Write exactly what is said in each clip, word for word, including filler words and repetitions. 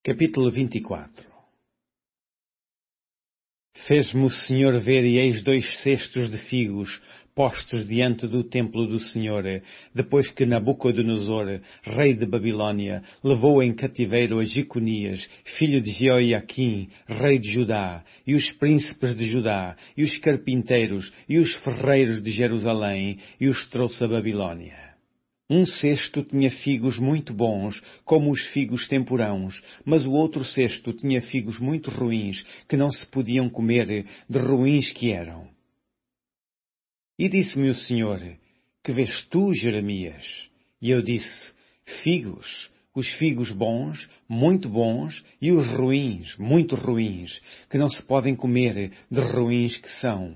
Capítulo vinte e quatro. Fez-me o Senhor ver, e eis dois cestos de figos postos diante do templo do Senhor, depois que Nabucodonosor, rei de Babilônia, levou em cativeiro a Jeconias, filho de Jeoiaquim, rei de Judá, e os príncipes de Judá, e os carpinteiros, e os ferreiros de Jerusalém, e os trouxe a Babilônia. Um cesto tinha figos muito bons, como os figos temporãos, mas o outro cesto tinha figos muito ruins, que não se podiam comer, de ruins que eram. E disse-me o Senhor: que vês tu, Jeremias? E eu disse: figos, os figos bons, muito bons, e os ruins, muito ruins, que não se podem comer, de ruins que são.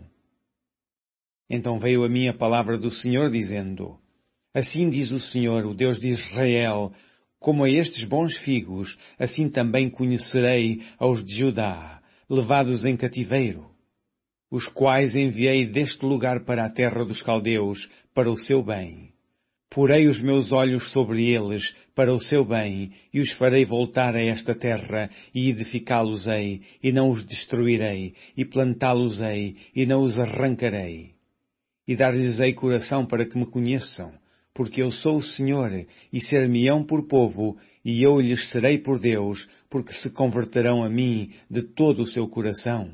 Então veio a mim a palavra do Senhor, dizendo: assim diz o Senhor, o Deus de Israel: como a estes bons figos, assim também conhecerei aos de Judá, levados em cativeiro, os quais enviei deste lugar para a terra dos caldeus, para o seu bem. Porei os meus olhos sobre eles, para o seu bem, e os farei voltar a esta terra, e edificá-los-ei, e não os destruirei, e plantá-los-ei, e não os arrancarei. E dar-lhes-ei coração para que me conheçam, porque eu sou o Senhor, e ser-me-ão por povo, e eu lhes serei por Deus, porque se converterão a mim de todo o seu coração.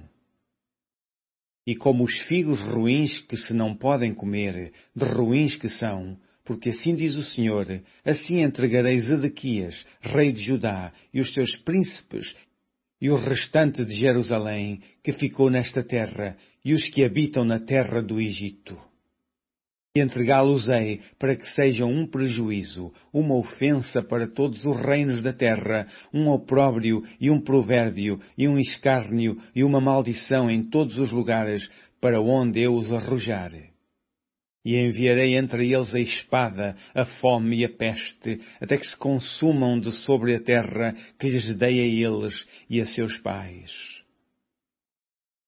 E como os figos ruins que se não podem comer, de ruins que são, porque assim diz o Senhor, assim entregarei Zedequias, rei de Judá, e os seus príncipes, e o restante de Jerusalém, que ficou nesta terra, e os que habitam na terra do Egito. E entregá-los-ei para que sejam um prejuízo, uma ofensa para todos os reinos da terra, um opróbrio e um provérbio, e um escárnio e uma maldição em todos os lugares para onde eu os arrojar. E enviarei entre eles a espada, a fome e a peste, até que se consumam de sobre a terra que lhes dei a eles e a seus pais.